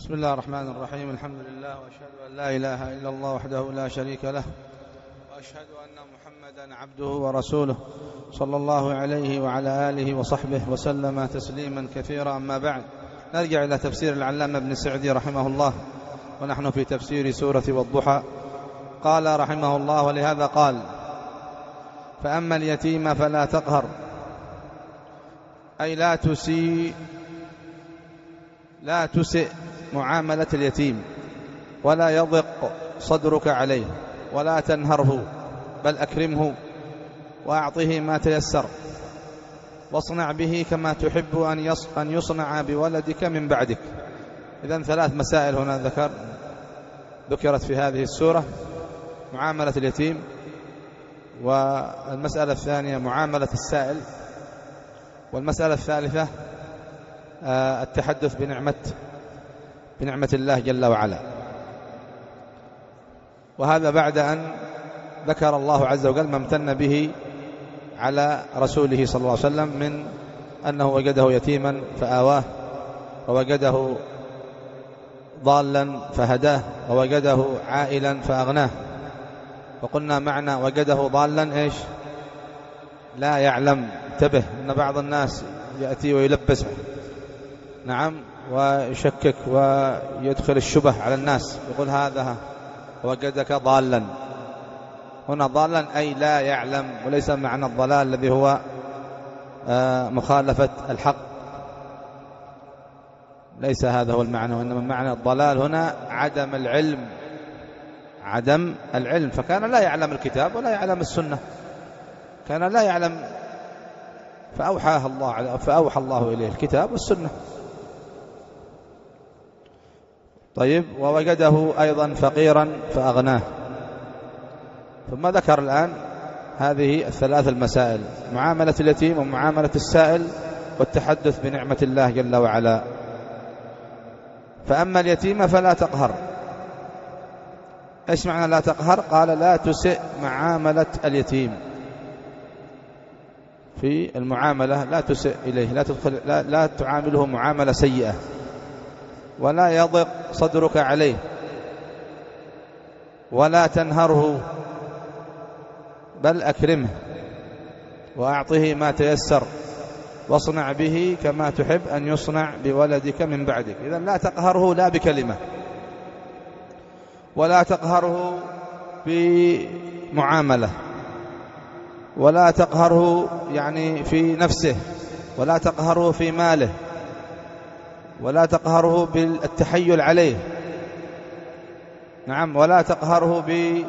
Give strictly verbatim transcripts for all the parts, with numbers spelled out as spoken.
بسم الله الرحمن الرحيم. الحمد لله وأشهد أن لا إله إلا الله وحده لا شريك له، وأشهد أن محمدا عبده ورسوله صلى الله عليه وعلى آله وصحبه وسلم تسليما كثيرا. أما بعد، نرجع إلى تفسير العلامة ابن سعدي رحمه الله، ونحن في تفسير سورة والضحى. قال رحمه الله: ولهذا قال: فأما اليتيم فلا تقهر، أي لا تسيء لا تسئ معاملة اليتيم، ولا يضق صدرك عليه، ولا تنهره، بل أكرمه وأعطه ما تيسر، واصنع به كما تحب أن يصنع بولدك من بعدك. إذن ثلاث مسائل هنا ذكر ذكرت في هذه السورة: معاملة اليتيم، والمسألة الثانية معاملة السائل، والمسألة الثالثة التحدث بنعمة بنعمة الله جل وعلا. وهذا بعد أن ذكر الله عز وجل ما امتن به على رسوله صلى الله عليه وسلم من أنه وجده يتيما فآواه، ووجده ضالا فهداه، ووجده عائلا فأغناه. وقلنا معنى وجده ضالا إيش؟ لا يعلم. انتبه أن بعض الناس يأتي ويلبسه، نعم، ويشكك ويدخل الشبه على الناس، يقول هذا وجدك ضالا. هنا ضالا أي لا يعلم، وليس معنى الضلال الذي هو مخالفة الحق، ليس هذا هو المعنى، وإنما معنى الضلال هنا عدم العلم عدم العلم فكان لا يعلم الكتاب ولا يعلم السنة، كان لا يعلم فأوحى الله فأوحى الله إليه الكتاب والسنة. طيب، ووجده أيضا فقيرا فأغناه. ثم ذكر الآن هذه الثلاث المسائل: معاملة اليتيم، ومعاملة السائل، والتحدث بنعمة الله جل وعلا. فأما اليتيم فلا تقهر. إيش معنى لا تقهر؟ قال: لا تسئ معاملة اليتيم. في المعاملة لا تسئ إليه، لا, تدخل لا, لا تعامله معاملة سيئة، ولا يضق صدرك عليه، ولا تنهره، بل أكرمه وأعطه ما تيسر، واصنع به كما تحب أن يصنع بولدك من بعدك. إذن لا تقهره لا بكلمة، ولا تقهره بمعاملة، ولا تقهره يعني في نفسه، ولا تقهره في ماله، ولا تقهره بالتحيل عليه، نعم، ولا تقهره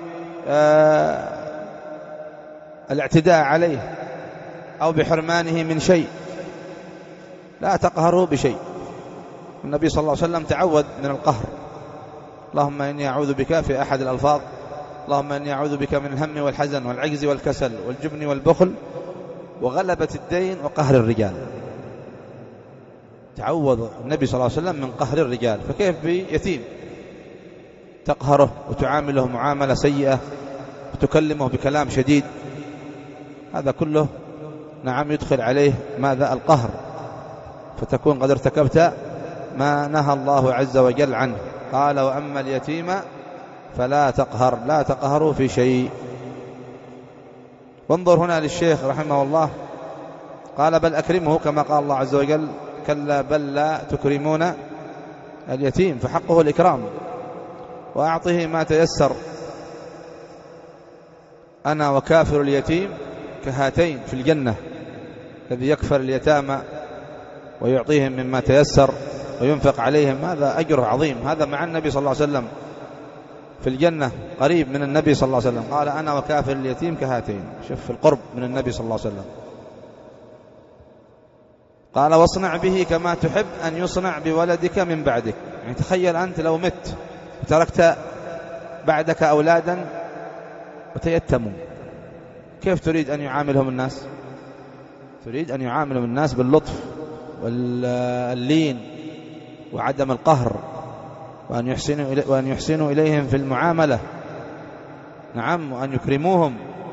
بالاعتداء عليه أو بحرمانه من شيء. لا تقهره بشيء. النبي صلى الله عليه وسلم تعوذ من القهر: اللهم إني أعوذ بك، في أحد الألفاظ: اللهم إني أعوذ بك من الهم والحزن والعجز والكسل والجبن والبخل وغلبة الدين وقهر الرجال. تعوذ النبي صلى الله عليه وسلم من قهر الرجال، فكيف بيتيم تقهره وتعامله معاملة سيئة وتكلمه بكلام شديد؟ هذا كله نعم يدخل عليه ماذا؟ القهر، فتكون قد ارتكبت ما نهى الله عز وجل عنه. قال: وأما اليتيم فلا تقهر، لا تقهروا في شيء. وانظر هنا للشيخ رحمه الله، قال: بل أكرمه، كما قال الله عز وجل: كلا بل لا تكرمون اليتيم، فحقه الإكرام، وأعطه ما تيسر. أنا وكافر اليتيم كهاتين في الجنة، الذي يكفر اليتامى ويعطيهم مما تيسر وينفق عليهم، هذا أجر عظيم. هذا مع النبي صلى الله عليه وسلم في الجنة، قريب من النبي صلى الله عليه وسلم. قال: أنا وكافر اليتيم كهاتين. شوف القرب من النبي صلى الله عليه وسلم. قال: واصنع به كما تحب أن يصنع بولدك من بعدك. يعني تخيل أنت لو مت وتركت بعدك أولادا وتيتموا، كيف تريد أن يعاملهم الناس؟ تريد أن يعاملهم الناس باللطف واللين وعدم القهر، وأن يحسنوا إلي وأن يحسنوا إليهم في المعاملة، نعم، وأن يكرموهم.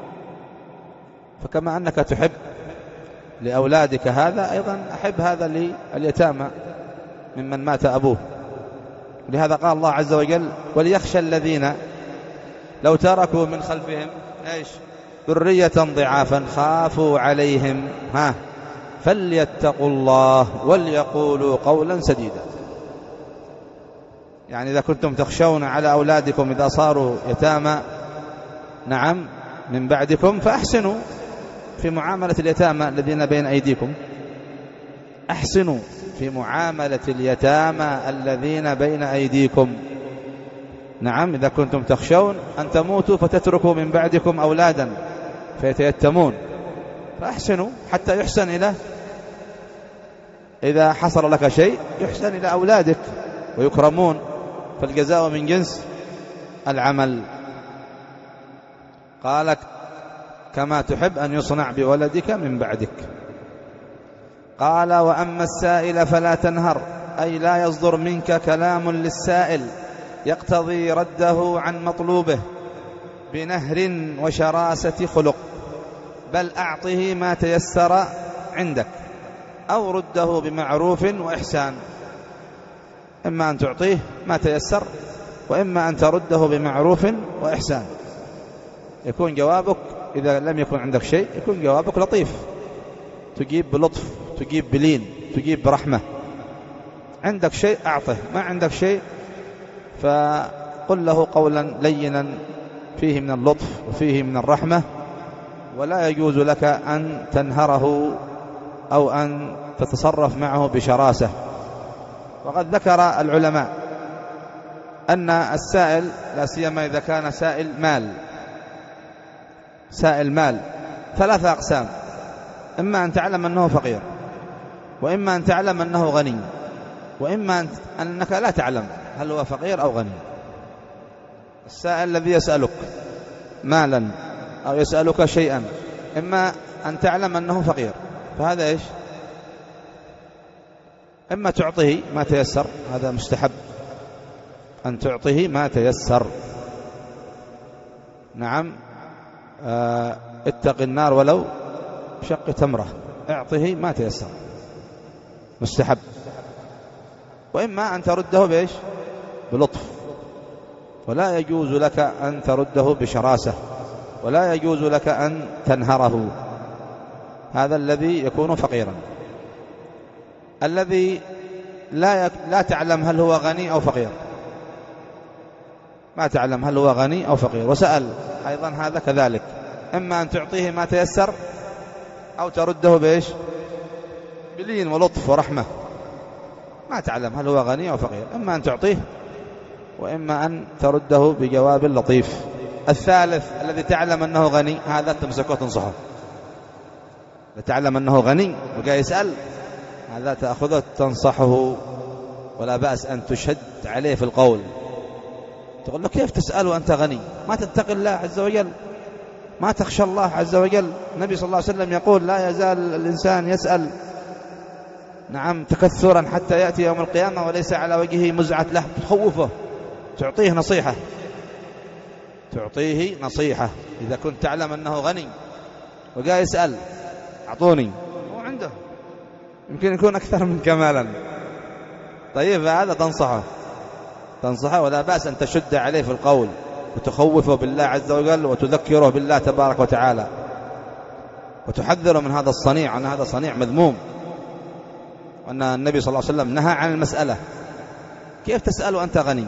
فكما أنك تحب لأولادك هذا، أيضا أحب هذا لليتامى ممن مات أبوه. لهذا قال الله عز وجل وليخشى الذين لو تركوا من خلفهم ايش ذرية ضعافا خافوا عليهم ها فليتقوا الله وليقولوا قولا سديدا. يعني إذا كنتم تخشون على أولادكم إذا صاروا يتامى نعم من بعدكم فأحسنوا في معاملة اليتامى الذين بين أيديكم، أحسنوا في معاملة اليتامى الذين بين أيديكم. نعم إذا كنتم تخشون أن تموتوا فتتركوا من بعدكم أولادا فيتيتمون فأحسنوا حتى يحسن إلى إذا حصل لك شيء يحسن إلى أولادك ويكرمون، فالجزاء من جنس العمل. قال كما تحب أن يصنع بولدك من بعدك. قال وأما السائل فلا تنهر، أي لا يصدر منك كلام للسائل يقتضي رده عن مطلوبه بنهر وشراسة خلق، بل أعطه ما تيسر عندك أو رده بمعروف وإحسان. إما أن تعطيه ما تيسر وإما أن ترده بمعروف وإحسان. يكون جوابك إذا لم يكن عندك شيء يكون جوابك لطيف، تجيب بلطف، تجيب بلين، تجيب برحمة. عندك شيء أعطه، ما عندك شيء فقل له قولا لينا فيه من اللطف وفيه من الرحمة، ولا يجوز لك أن تنهره أو أن تتصرف معه بشراسة. وقد ذكر العلماء أن السائل لا سيما إذا كان سائل مال، سائل مال ثلاثة أقسام: إما أن تعلم أنه فقير، وإما أن تعلم أنه غني، وإما أنك لا تعلم هل هو فقير أو غني. السائل الذي يسألك مالا أو يسألك شيئا إما أن تعلم أنه فقير، فهذا إيش؟ إما تعطيه ما تيسر، هذا مستحب أن تعطيه ما تيسر. نعم آه اتق النار ولو شق تمرة، اعطه ما تيسر مستحب. وإما أن ترده بإيش؟ بلطف، ولا يجوز لك أن ترده بشراسة، ولا يجوز لك أن تنهره. هذا الذي يكون فقيرا. الذي لا, يك... لا تعلم هل هو غني أو فقير، ما تعلم هل هو غني أو فقير وسأل أيضا، هذا كذلك. إما أن تعطيه ما تيسر أو ترده بإيش؟ بلين ولطف ورحمة. ما تعلم هل هو غني أو فقير، إما أن تعطيه وإما أن ترده بجواب لطيف. الثالث الذي تعلم أنه غني، هذا تمسكه وتنصحه. تعلم أنه غني وقاعد يسأل، هذا تأخذه تنصحه، ولا بأس أن تشد عليه في القول. تقول له كيف تسأل وأنت غني؟ ما تتقي الله عز وجل، ما تخشى الله عز وجل. النبي صلى الله عليه وسلم يقول لا يزال الإنسان يسأل نعم تكثرا حتى يأتي يوم القيامة وليس على وجهه مزعة له. تخوفه، تعطيه نصيحة، تعطيه نصيحة. إذا كنت تعلم أنه غني وقاعد يسأل أعطوني، هو عنده يمكن يكون أكثر من كمالا، طيب هذا تنصحه تنصحه ولا بأس أن تشد عليه في القول وتخوفه بالله عز وجل وتذكره بالله تبارك وتعالى، وتحذره من هذا الصنيع، أن هذا صنيع مذموم، وأن النبي صلى الله عليه وسلم نهى عن المسألة. كيف تسأل وأنت غني؟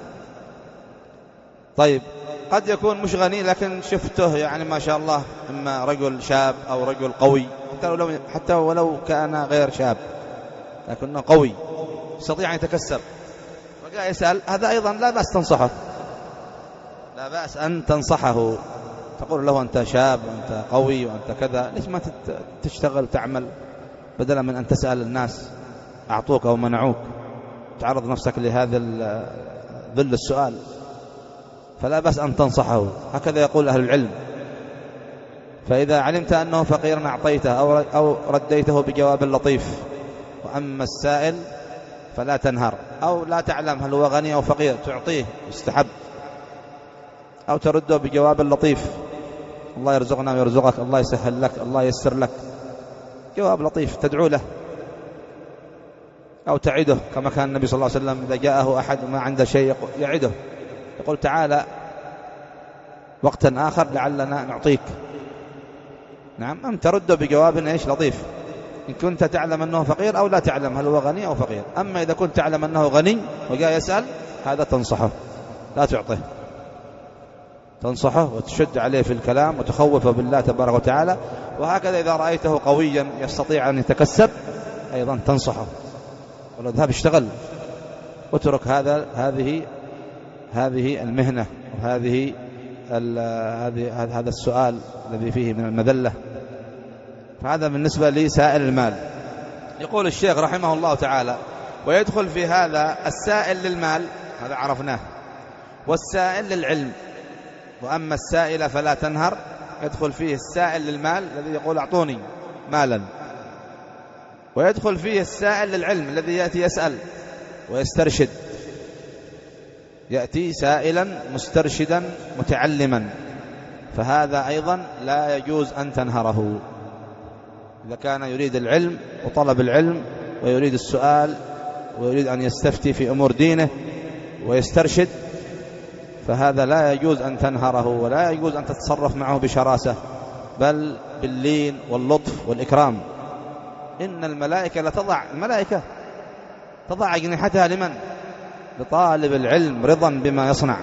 طيب قد يكون مش غني لكن شفته يعني ما شاء الله إما رجل شاب أو رجل قوي، حتى ولو, حتى ولو كان غير شاب لكنه قوي يستطيع أن يتكسب، وقاعد يسأل، هذا أيضا لا بأس تنصحه، لا بأس أن تنصحه، تقول له أنت شاب وأنت قوي وأنت كذا، ليش ما تشتغل تعمل بدلا من أن تسأل الناس أعطوك أو منعوك، تعرض نفسك لهذا ذل السؤال. فلا بأس أن تنصحه، هكذا يقول أهل العلم. فإذا علمت أنه فقير أعطيته أو رديته بجواب لطيف. وأما السائل فلا تنهر، أو لا تعلم هل هو غني أو فقير تعطيه يستحب، أو ترده بجواب لطيف، الله يرزقنا ويرزقك، الله يسهل لك، الله ييسر لك، جواب لطيف تدعو له. أو تعده، كما كان النبي صلى الله عليه وسلم إذا جاءه أحد ما عنده شيء يعده، يقول تعالى وقتا آخر لعلنا نعطيك. نعم، أم ترد بجواب إيش لطيف، إن كنت تعلم أنه فقير أو لا تعلم هل هو غني أو فقير. أما إذا كنت تعلم أنه غني وجاء يسأل، هذا تنصحه لا تعطيه، تنصحه وتشد عليه في الكلام وتخوفه بالله تبارك وتعالى. وهكذا إذا رأيته قويا يستطيع أن يتكسب أيضا تنصحه، ولا اذهب اشتغل واترك هذا هذه هذه المهنة وهذه هذه هذا السؤال الذي فيه من المذلة. فهذا بالنسبة لسائل المال. يقول الشيخ رحمه الله تعالى: ويدخل في هذا السائل للمال، هذا عرفناه، والسائل للعلم. وأما السائل فلا تنهر، يدخل فيه السائل للمال الذي يقول أعطوني مالا، ويدخل فيه السائل للعلم الذي يأتي يسأل ويسترشد، يأتي سائلا مسترشدا متعلما، فهذا أيضا لا يجوز أن تنهره. إذا كان يريد العلم وطلب العلم ويريد السؤال ويريد أن يستفتي في أمور دينه ويسترشد، فهذا لا يجوز أن تنهره، ولا يجوز أن تتصرف معه بشراسة، بل باللين واللطف والإكرام. إن الملائكة لتضع الملائكة تضع أجنحتها لمن؟ لطالب العلم رضا بما يصنع،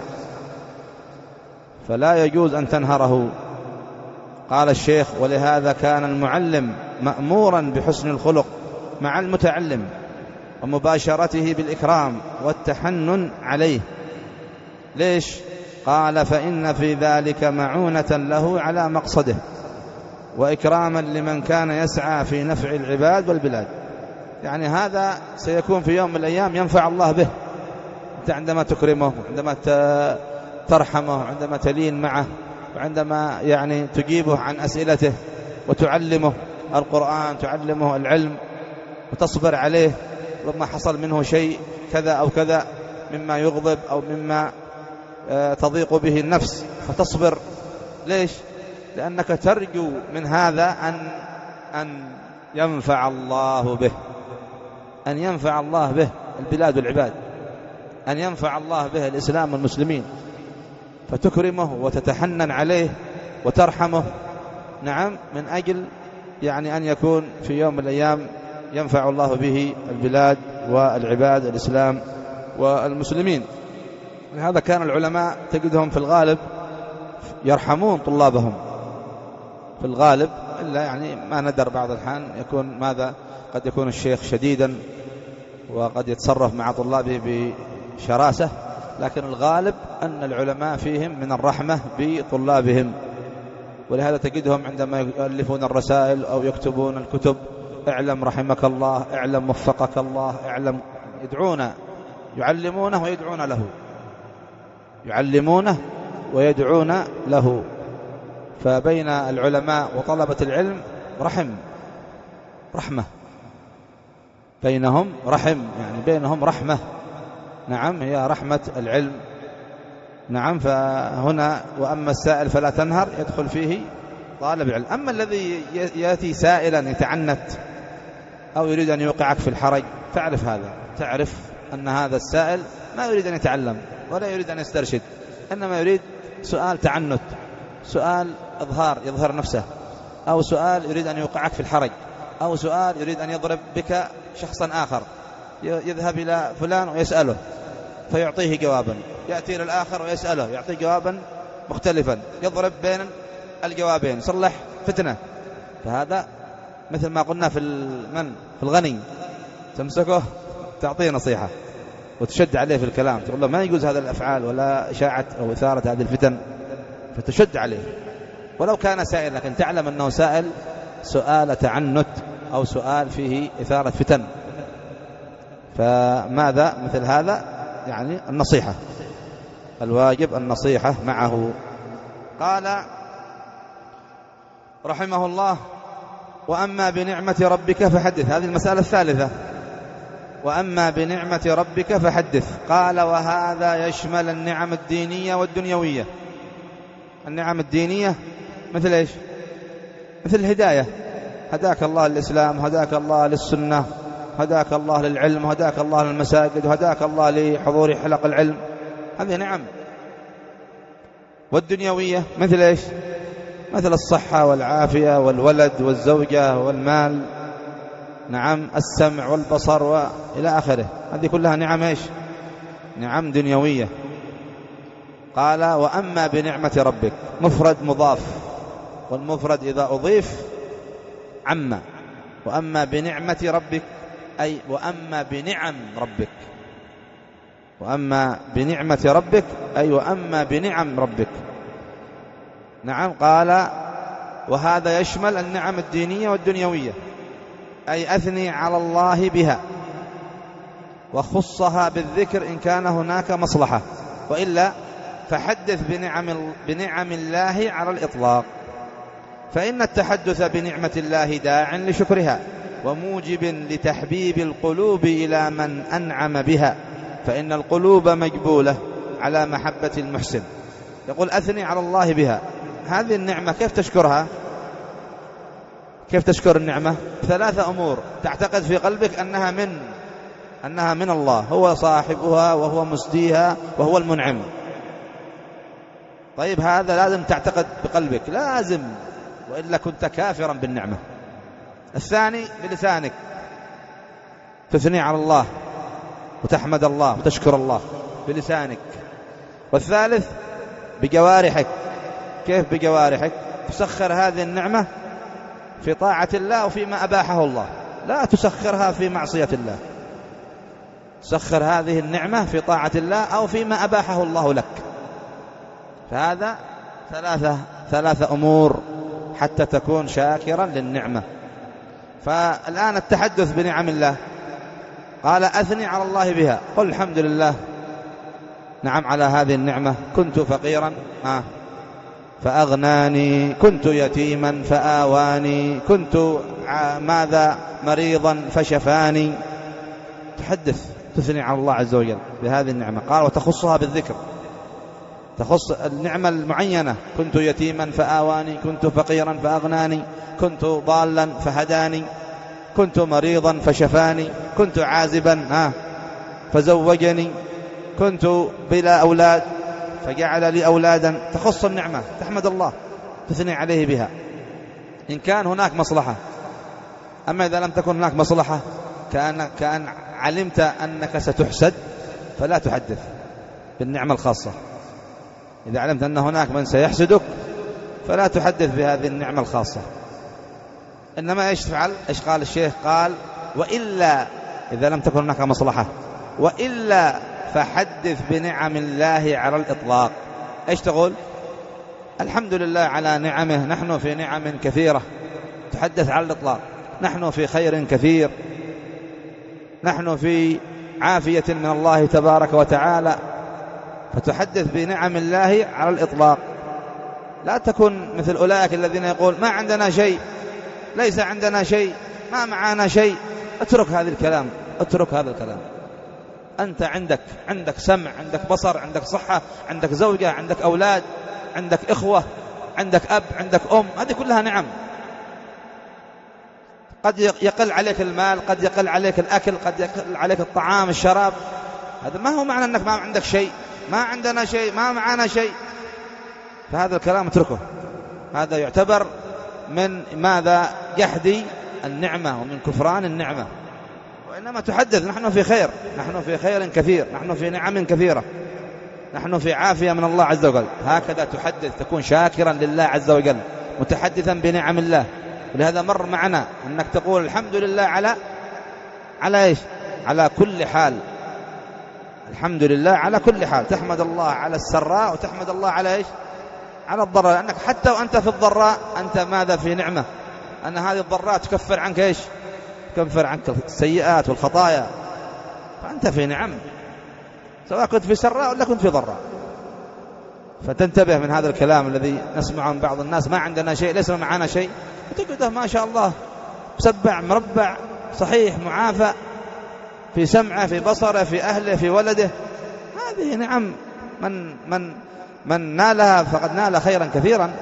فلا يجوز أن تنهره. قال الشيخ: ولهذا كان المعلم مأمورا بحسن الخلق مع المتعلم ومباشرته بالإكرام والتحنن عليه. ليش؟ قال: فإن في ذلك معونة له على مقصده وإكراما لمن كان يسعى في نفع العباد والبلاد. يعني هذا سيكون في يوم من الأيام ينفع الله به. أنت عندما تكرمه، عندما ترحمه، عندما تلين معه، وعندما يعني تجيبه عن أسئلته وتعلمه القرآن، تعلمه العلم، وتصبر عليه لما حصل منه شيء كذا أو كذا مما يغضب أو مما تضيق به النفس، فتصبر. ليش؟ لأنك ترجو من هذا أن أن ينفع الله به، أن ينفع الله به البلاد والعباد، أن ينفع الله به الإسلام والمسلمين، فتكرمه وتتحنن عليه وترحمه. نعم، من أجل يعني أن يكون في يوم من الأيام ينفع الله به البلاد والعباد الإسلام والمسلمين. لهذا كان العلماء تجدهم في الغالب يرحمون طلابهم في الغالب، إلا يعني ما ندر بعض الحين يكون ماذا قد يكون الشيخ شديدا وقد يتصرف مع طلابه بشراسة، لكن الغالب أن العلماء فيهم من الرحمة بطلابهم. ولهذا تجدهم عندما يؤلفون الرسائل أو يكتبون الكتب: اعلم رحمك الله، اعلم وفقك الله، اعلم، يدعون يعلمونه ويدعون له، يعلمونه ويدعون له. فبين العلماء وطلبة العلم رحم رحمة بينهم، رحم يعني بينهم رحمة. نعم، هي رحمة العلم. نعم، فهنا وأما السائل فلا تنهر يدخل فيه طالب العلم. أما الذي يأتي سائلا يتعنت أو يريد أن يوقعك في الحرج، تعرف هذا، تعرف أن هذا السائل ما يريد أن يتعلم ولا يريد أن يسترشد، إنما يريد سؤال تعنت، سؤال إظهار يظهر نفسه، أو سؤال يريد أن يوقعك في الحرج، أو سؤال يريد أن يضرب بك شخصا آخر، يذهب إلى فلان ويسأله فيعطيه جوابا، يأتي إلى الآخر ويسأله يعطيه جوابا مختلفا، يضرب بين الجوابين، يصلح فتنة. فهذا مثل ما قلنا في المن في الغني، تمسكه تعطيه نصيحة وتشد عليه في الكلام، تقول له ما يجوز هذا الأفعال ولا إشاعة أو إثارة هذه الفتن، فتشد عليه ولو كان سائل، لكن تعلم أنه سائل سؤال تعنت أو سؤال فيه إثارة فتن. فماذا مثل هذا؟ يعني النصيحة، الواجب النصيحة معه. قال رحمه الله: وأما بنعمة ربك فحدث. هذه المسألة الثالثة، وأما بنعمة ربك فحدث. قال: وهذا يشمل النعم الدينية والدنيوية. النعم الدينية مثل إيش؟ مثل الهداية، هداك الله للإسلام، هداك الله للسنة، هداك الله للعلم، وهداك الله للمساجد، وهداك الله لحضور حلق العلم، هذه نعم. والدنيوية مثل إيش؟ مثل الصحة والعافية والولد والزوجة والمال، نعم، السمع والبصر وإلى آخره، هذه كلها نعم إيش؟ نعم دنيوية. قال وأما بنعمة ربك، مفرد مضاف، والمفرد إذا أضيف عم. وأما بنعمة ربك أي وأما بنعم ربك، وأما بنعمة ربك أي وأما بنعم ربك. نعم. قال وهذا يشمل النعم الدينية والدنيوية، أي أثني على الله بها وخصها بالذكر إن كان هناك مصلحة، وإلا فحدث بنعم, بنعم الله على الإطلاق، فإن التحدث بنعمة الله داع لشكرها وموجب لتحبيب القلوب إلى من أنعم بها، فإن القلوب مجبولة على محبة المحسن. يقول أثني على الله بها، هذه النعمة كيف تشكرها؟ كيف تشكر النعمة؟ ثلاثة أمور، تعتقد في قلبك أنها من أنها من الله، هو صاحبها وهو مسديها وهو المنعم. طيب هذا لازم تعتقد بقلبك، لازم، وإلا كنت كافرا بالنعمة. الثاني بلسانك تثني على الله وتحمد الله وتشكر الله بلسانك. والثالث بجوارحك. كيف بجوارحك؟ تسخر هذه النعمة في طاعة الله وفيما أباحه الله، لا تسخرها في معصية الله. سخر هذه النعمة في طاعة الله أو فيما أباحه الله لك. فهذا ثلاثة ثلاثة أمور حتى تكون شاكرا للنعمة. فالآن التحدث بنعم الله، قال أثني على الله بها، قل الحمد لله نعم على هذه النعمة، كنت فقيرا آه فأغناني، كنت يتيما فآواني، كنت ماذا مريضا فشفاني. تحدث، تثني على الله عز وجل بهذه النعمة. قال وتخصها بالذكر، تخص النعمة المعينة، كنت يتيما فآواني، كنت فقيرا فأغناني، كنت ضالا فهداني، كنت مريضا فشفاني، كنت عازبا آه فزوجني، كنت بلا أولاد فجعل لي أولادا. تخص النعمة، تحمد الله، تثني عليه بها إن كان هناك مصلحة. أما إذا لم تكن هناك مصلحة، كأن, كأن علمت أنك ستحسد، فلا تحدث بالنعمة الخاصة. إذا علمت أن هناك من سيحسدك فلا تحدث بهذه النعمة الخاصة. إنما إيش تفعل؟ إيش قال الشيخ؟ قال وإلا إذا لم تكن هناك مصلحة، وإلا فحدث بنعم الله على الإطلاق. إيش تقول؟ الحمد لله على نعمه، نحن في نعم كثيرة، تحدث على الإطلاق، نحن في خير كثير، نحن في عافية من الله تبارك وتعالى، فتحدث بنعم الله على الإطلاق. لا تكن مثل أولئك الذين يقول ما عندنا شيء، ليس عندنا شيء، ما معنا شيء. اترك هذا الكلام، اترك هذا الكلام. أنت عندك عندك سمع، عندك بصر، عندك صحة، عندك زوجة، عندك أولاد، عندك إخوة، عندك أب، عندك أم، هذه كلها نعم. قد يقل عليك المال، قد يقل عليك الأكل، قد يقل عليك الطعام الشراب، هذا ما هو معنى أنك ما عندك شيء، ما عندنا شيء، ما معنا شيء. فهذا الكلام اتركه، هذا يعتبر من ماذا؟ جحد النعمة ومن كفران النعمة. وإنما تحدث نحن في خير، نحن في خير كثير، نحن في نعم كثيرة، نحن في عافية من الله عز وجل. هكذا تحدث، تكون شاكرا لله عز وجل، متحدثا بنعم الله. ولهذا مر معنا أنك تقول الحمد لله على على إيش؟ على كل حال. الحمد لله على كل حال، تحمد الله على السراء وتحمد الله على إيش؟ على الضراء، لأنك حتى وأنت في الضراء أنت ماذا؟ في نعمة، أن هذه الضراء تكفر عنك إيش؟ تكفر عنك السيئات والخطايا، فأنت في نعم سواء كنت في سراء ولا كنت في ضراء. فتنتبه من هذا الكلام الذي نسمعه من بعض الناس، ما عندنا شيء، ليس معنا شيء، وتجده ما شاء الله مسبع مربع صحيح معافى في سمعه، في بصره، في أهله، في ولده. هذه نعم، من من من نالها فقد نال خيرا كثيرا.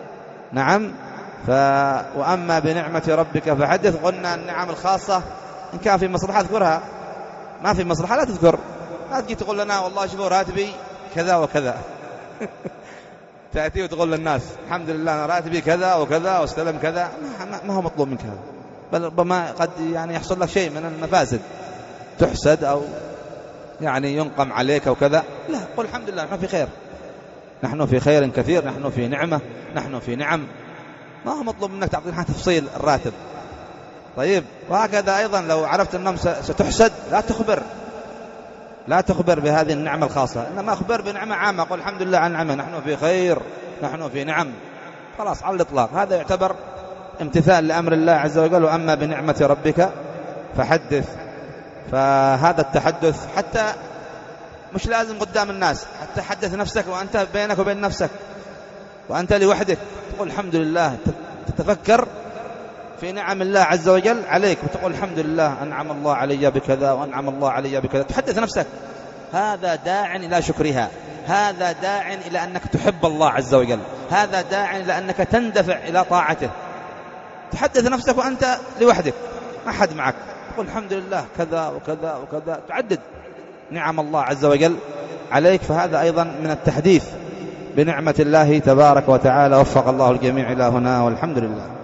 نعم. ف... وأما بنعمة ربك فحدث. قلنا النعم الخاصة إن كان في مصلحة اذكرها، ما في مصلحة لا تذكر. لا تجي تقول لنا والله شوفوا راتبي كذا وكذا تأتي وتقول للناس الحمد لله أنا راتبي كذا وكذا واستلم كذا، ما, ما هو مطلوب منك هذا، بل ربما قد يعني يحصل لك شيء من المفاسد، تحسد أو يعني ينقم عليك أو كذا. لا، قل الحمد لله نحن في خير، نحن في خير كثير، نحن في نعمة، نحن في نعم. ما هو مطلوب منك تعطينا تفصيل الراتب. طيب، وهكذا أيضا لو عرفت أنهم ستحسد لا تخبر، لا تخبر بهذه النعمة الخاصة، إنما أخبر بنعمة عامة. قل الحمد لله عن نعمة، نحن في خير، نحن في نعم، خلاص على الإطلاق. هذا يعتبر امتثال لأمر الله عز وجل. وأما بنعمة ربك فحدث. فهذا التحدث حتى مش لازم قدام الناس، حتى حدث نفسك وأنت بينك وبين نفسك وأنت لوحدك، تقول الحمد لله، تتفكر في نعم الله عز وجل عليك وتقول الحمد لله أنعم الله علي بكذا وأنعم الله علي بكذا. تحدث نفسك، هذا داع إلى شكرها، هذا داع إلى أنك تحب الله عز وجل، هذا داع إلى أنك تندفع إلى طاعته. تحدث نفسك وأنت لوحدك ما حد معك، تقول الحمد لله كذا وكذا وكذا، تعدد نعم الله عز وجل عليك. فهذا أيضا من التحديث بنعمة الله تبارك وتعالى. وفق الله الجميع إلى هنا، والحمد لله.